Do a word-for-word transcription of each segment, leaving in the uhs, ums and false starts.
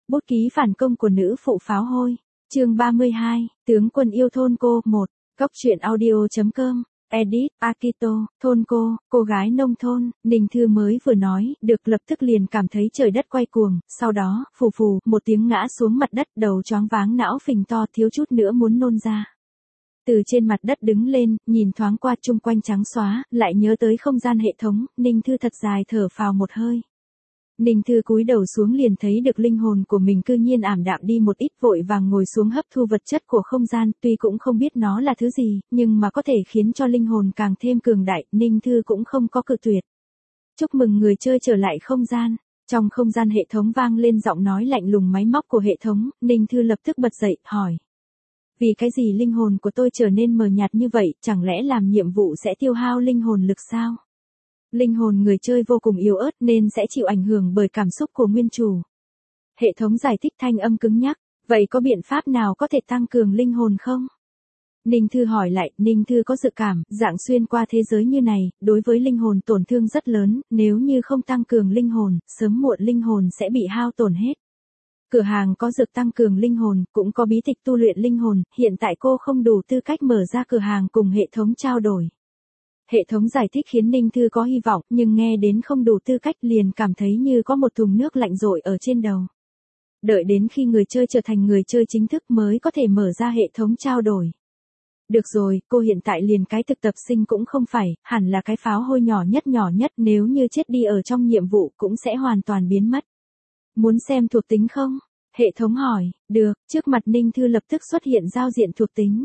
Bút ký phản công của nữ phụ pháo hôi. Chương ba mươi hai, tướng quân yêu thôn cô. một. Góc truyện audio.com. Edit, Akito, thôn cô, cô gái nông thôn. Ninh Thư mới vừa nói, được lập tức liền cảm thấy trời đất quay cuồng, sau đó, phù phù, một tiếng ngã xuống mặt đất, đầu choáng váng, não phình to, thiếu chút nữa muốn nôn ra. Từ trên mặt đất đứng lên, nhìn thoáng qua chung quanh trắng xóa, lại nhớ tới không gian hệ thống, Ninh Thư thật dài thở phào một hơi. Ninh Thư cúi đầu xuống liền thấy được linh hồn của mình cư nhiên ảm đạm đi một ít, vội vàng ngồi xuống hấp thu vật chất của không gian, tuy cũng không biết nó là thứ gì, nhưng mà có thể khiến cho linh hồn càng thêm cường đại, Ninh Thư cũng không có cự tuyệt. Chúc mừng người chơi trở lại không gian. Trong không gian hệ thống vang lên giọng nói lạnh lùng máy móc của hệ thống, Ninh Thư lập tức bật dậy, hỏi. Vì cái gì linh hồn của tôi trở nên mờ nhạt như vậy, chẳng lẽ làm nhiệm vụ sẽ tiêu hao linh hồn lực sao? Linh hồn người chơi vô cùng yếu ớt nên sẽ chịu ảnh hưởng bởi cảm xúc của nguyên chủ. Hệ thống giải thích thanh âm cứng nhắc, vậy có biện pháp nào có thể tăng cường linh hồn không? Ninh Thư hỏi lại, Ninh Thư có dự cảm, dạng xuyên qua thế giới như này, đối với linh hồn tổn thương rất lớn, nếu như không tăng cường linh hồn, sớm muộn linh hồn sẽ bị hao tổn hết. Cửa hàng có dược tăng cường linh hồn, cũng có bí tịch tu luyện linh hồn, hiện tại cô không đủ tư cách mở ra cửa hàng cùng hệ thống trao đổi. Hệ thống giải thích khiến Ninh Thư có hy vọng, nhưng nghe đến không đủ tư cách liền cảm thấy như có một thùng nước lạnh rội ở trên đầu. Đợi đến khi người chơi trở thành người chơi chính thức mới có thể mở ra hệ thống trao đổi. Được rồi, cô hiện tại liền cái thực tập sinh cũng không phải, hẳn là cái pháo hôi nhỏ nhất nhỏ nhất, nếu như chết đi ở trong nhiệm vụ cũng sẽ hoàn toàn biến mất. Muốn xem thuộc tính không? Hệ thống hỏi, được, trước mặt Ninh Thư lập tức xuất hiện giao diện thuộc tính.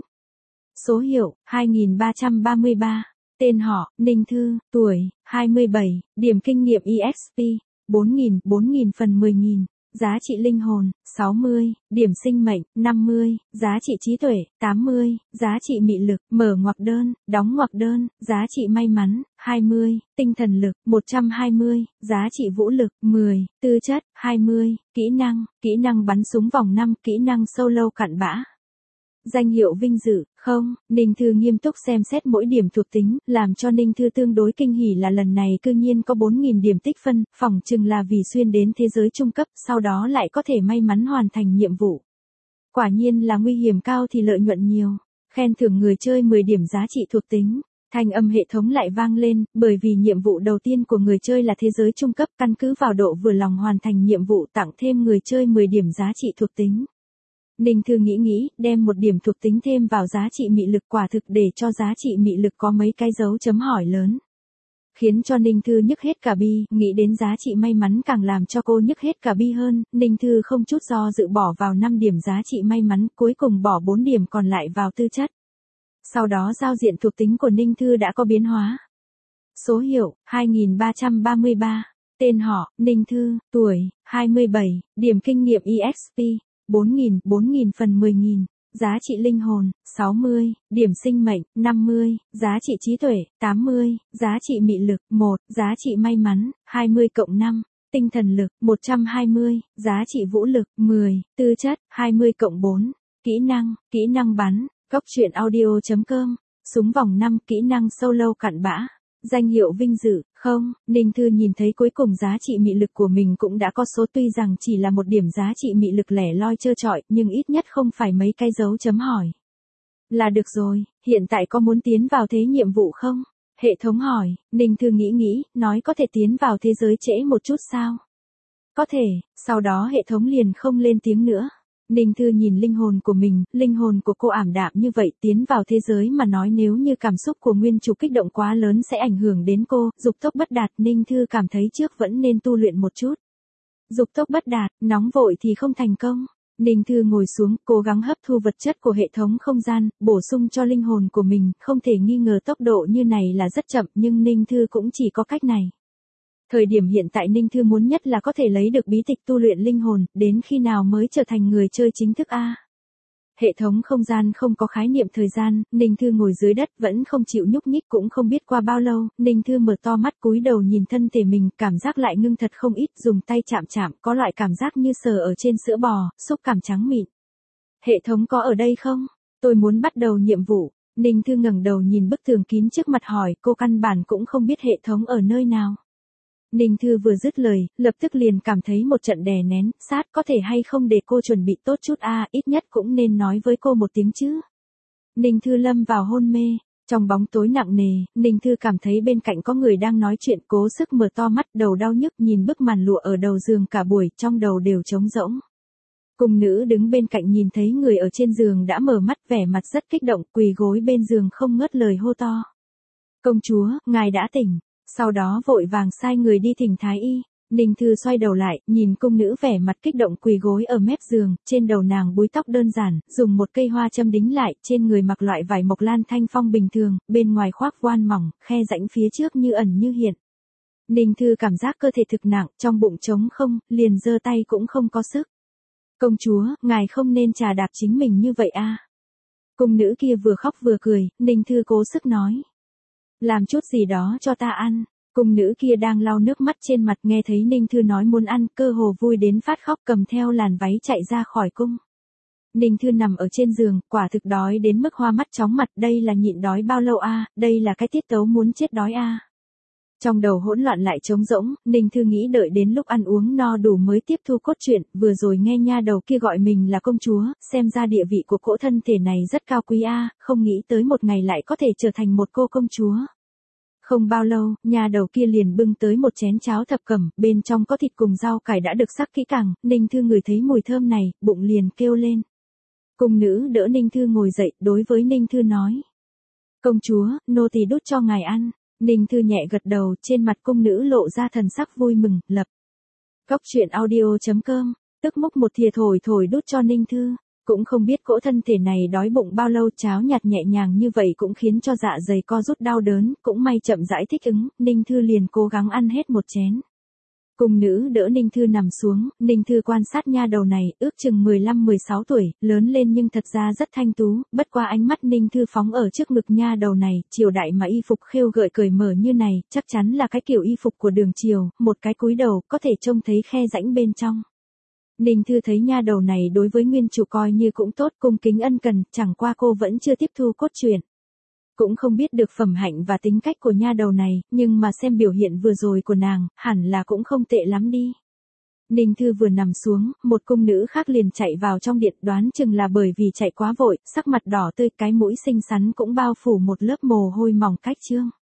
Số hiệu, hai nghìn ba trăm ba mươi ba. Tên họ, Ninh Thư, tuổi, hai mươi bảy, điểm kinh nghiệm e ích pê, bốn nghìn, bốn nghìn phần mười nghìn, giá trị linh hồn, sáu mươi, điểm sinh mệnh, năm mươi, giá trị trí tuệ, tám mươi, giá trị mị lực, mở ngoặc đơn, đóng ngoặc đơn, giá trị may mắn, hai mươi, tinh thần lực, một trăm hai mươi, giá trị vũ lực, mười, tư chất, hai mươi, kỹ năng, kỹ năng bắn súng vòng năm, kỹ năng solo cặn bã. Danh hiệu vinh dự, không, Ninh Thư nghiêm túc xem xét mỗi điểm thuộc tính, làm cho Ninh Thư tương đối kinh hỉ là lần này cư nhiên có bốn nghìn điểm tích phân, phỏng chừng là vì xuyên đến thế giới trung cấp, sau đó lại có thể may mắn hoàn thành nhiệm vụ. Quả nhiên là nguy hiểm cao thì lợi nhuận nhiều, khen thưởng người chơi mười điểm giá trị thuộc tính. Thanh âm hệ thống lại vang lên, bởi vì nhiệm vụ đầu tiên của người chơi là thế giới trung cấp, căn cứ vào độ vừa lòng hoàn thành nhiệm vụ tặng thêm người chơi mười điểm giá trị thuộc tính. Ninh Thư nghĩ nghĩ, đem một điểm thuộc tính thêm vào giá trị mị lực, quả thực để cho giá trị mị lực có mấy cái dấu chấm hỏi lớn. Khiến cho Ninh Thư nhức hết cả bi, nghĩ đến giá trị may mắn càng làm cho cô nhức hết cả bi hơn, Ninh Thư không chút do dự bỏ vào năm điểm giá trị may mắn, cuối cùng bỏ bốn điểm còn lại vào tư chất. Sau đó giao diện thuộc tính của Ninh Thư đã có biến hóa. Số hiệu, hai nghìn ba trăm ba mươi ba. Tên họ, Ninh Thư, tuổi, hai mươi bảy, điểm kinh nghiệm e ích pê, bốn nghìn, bốn nghìn phần mười nghìn, giá trị linh hồn, sáu mươi, điểm sinh mệnh, năm mươi, giá trị trí tuệ, tám mươi, giá trị mị lực, một, giá trị may mắn, hai mươi cộng năm, tinh thần lực, một trăm hai mươi, giá trị vũ lực, mười, tư chất, hai mươi cộng bốn, kỹ năng, kỹ năng bắn, góc truyện audio.com, súng vòng năm, kỹ năng solo cặn bã. Danh hiệu vinh dự, không, Ninh Thư nhìn thấy cuối cùng giá trị mị lực của mình cũng đã có số, tuy rằng chỉ là một điểm giá trị mị lực lẻ loi trơ trọi, nhưng ít nhất không phải mấy cái dấu chấm hỏi. Là được rồi, hiện tại có muốn tiến vào thế nhiệm vụ không? Hệ thống hỏi, Ninh Thư nghĩ nghĩ, nói có thể tiến vào thế giới trễ một chút sao? Có thể, sau đó hệ thống liền không lên tiếng nữa. Ninh Thư nhìn linh hồn của mình, linh hồn của cô ảm đạm như vậy, tiến vào thế giới mà nói nếu như cảm xúc của nguyên chủ kích động quá lớn sẽ ảnh hưởng đến cô, dục tốc bất đạt, Ninh Thư cảm thấy trước vẫn nên tu luyện một chút. Dục tốc bất đạt, nóng vội thì không thành công. Ninh Thư ngồi xuống, cố gắng hấp thu vật chất của hệ thống không gian, bổ sung cho linh hồn của mình, không thể nghi ngờ tốc độ như này là rất chậm, nhưng Ninh Thư cũng chỉ có cách này. Thời điểm hiện tại Ninh Thư muốn nhất là có thể lấy được bí tịch tu luyện linh hồn, đến khi nào mới trở thành người chơi chính thức a? Hệ thống không gian không có khái niệm thời gian, Ninh Thư ngồi dưới đất vẫn không chịu nhúc nhích, cũng không biết qua bao lâu, Ninh Thư mở to mắt cúi đầu nhìn thân thể mình, cảm giác lại ngưng thật không ít, dùng tay chạm chạm, có loại cảm giác như sờ ở trên sữa bò, xúc cảm trắng mịn. Hệ thống có ở đây không? Tôi muốn bắt đầu nhiệm vụ. Ninh Thư ngẩng đầu nhìn bức tường kín trước mặt hỏi, cô căn bản cũng không biết hệ thống ở nơi nào. Ninh Thư vừa dứt lời, lập tức liền cảm thấy một trận đè nén, sát có thể hay không để cô chuẩn bị tốt chút a, ít nhất cũng nên nói với cô một tiếng chứ. Ninh Thư lâm vào hôn mê, trong bóng tối nặng nề, Ninh Thư cảm thấy bên cạnh có người đang nói chuyện, cố sức mở to mắt, đầu đau nhức nhìn bức màn lụa ở đầu giường cả buổi, trong đầu đều trống rỗng. Cung nữ đứng bên cạnh nhìn thấy người ở trên giường đã mở mắt, vẻ mặt rất kích động, quỳ gối bên giường không ngớt lời hô to. Công chúa, ngài đã tỉnh. Sau đó vội vàng sai người đi thỉnh thái y. Ninh Thư xoay đầu lại, nhìn cung nữ vẻ mặt kích động quỳ gối ở mép giường, trên đầu nàng búi tóc đơn giản, dùng một cây hoa châm đính lại, trên người mặc loại vải mộc lan thanh phong bình thường, bên ngoài khoác voan mỏng, khe rãnh phía trước như ẩn như hiện. Ninh Thư cảm giác cơ thể thực nặng, trong bụng trống không, liền giơ tay cũng không có sức. Công chúa, ngài không nên trà đạp chính mình như vậy a. Cung nữ kia vừa khóc vừa cười, Ninh Thư cố sức nói. Làm chút gì đó cho ta ăn. Cung nữ kia đang lau nước mắt trên mặt, nghe thấy Ninh Thư nói muốn ăn, cơ hồ vui đến phát khóc, cầm theo làn váy chạy ra khỏi cung. Ninh Thư nằm ở trên giường, quả thực đói đến mức hoa mắt chóng mặt, đây là nhịn đói bao lâu a, đây là cái tiết tấu muốn chết đói a. Trong đầu hỗn loạn lại trống rỗng, Ninh Thư nghĩ đợi đến lúc ăn uống no đủ mới tiếp thu cốt truyện, vừa rồi nghe nha đầu kia gọi mình là công chúa, xem ra địa vị của cỗ thân thể này rất cao quý a, không nghĩ tới một ngày lại có thể trở thành một cô công chúa. Không bao lâu, nha đầu kia liền bưng tới một chén cháo thập cẩm, bên trong có thịt cùng rau cải đã được sắc kỹ càng, Ninh Thư ngửi thấy mùi thơm này, bụng liền kêu lên. Cung nữ đỡ Ninh Thư ngồi dậy, đối với Ninh Thư nói. Công chúa, nô tỳ đút cho ngài ăn. Ninh Thư nhẹ gật đầu, trên mặt cung nữ lộ ra thần sắc vui mừng, lập. Cóc truyện audio chấm com, tức múc một thìa thổi thổi đút cho Ninh Thư. Cũng không biết cỗ thân thể này đói bụng bao lâu, cháo nhạt nhẹ nhàng như vậy cũng khiến cho dạ dày co rút đau đớn, cũng may chậm rãi thích ứng, Ninh Thư liền cố gắng ăn hết một chén. Cung nữ đỡ Ninh Thư nằm xuống, Ninh Thư quan sát nha đầu này, ước chừng mười lăm mười sáu tuổi, lớn lên nhưng thật ra rất thanh tú, bất qua ánh mắt Ninh Thư phóng ở trước ngực nha đầu này, triều đại mà y phục khêu gợi cởi mở như này, chắc chắn là cái kiểu y phục của đường triều, một cái cúi đầu, có thể trông thấy khe rãnh bên trong. Ninh Thư thấy nha đầu này đối với nguyên chủ coi như cũng tốt, cung kính ân cần, chẳng qua cô vẫn chưa tiếp thu cốt truyện. Cũng không biết được phẩm hạnh và tính cách của nha đầu này, nhưng mà xem biểu hiện vừa rồi của nàng, hẳn là cũng không tệ lắm đi. Ninh Thư vừa nằm xuống, một cung nữ khác liền chạy vào trong điện, đoán chừng là bởi vì chạy quá vội, sắc mặt đỏ tươi, cái mũi xinh xắn cũng bao phủ một lớp mồ hôi mỏng cách trương.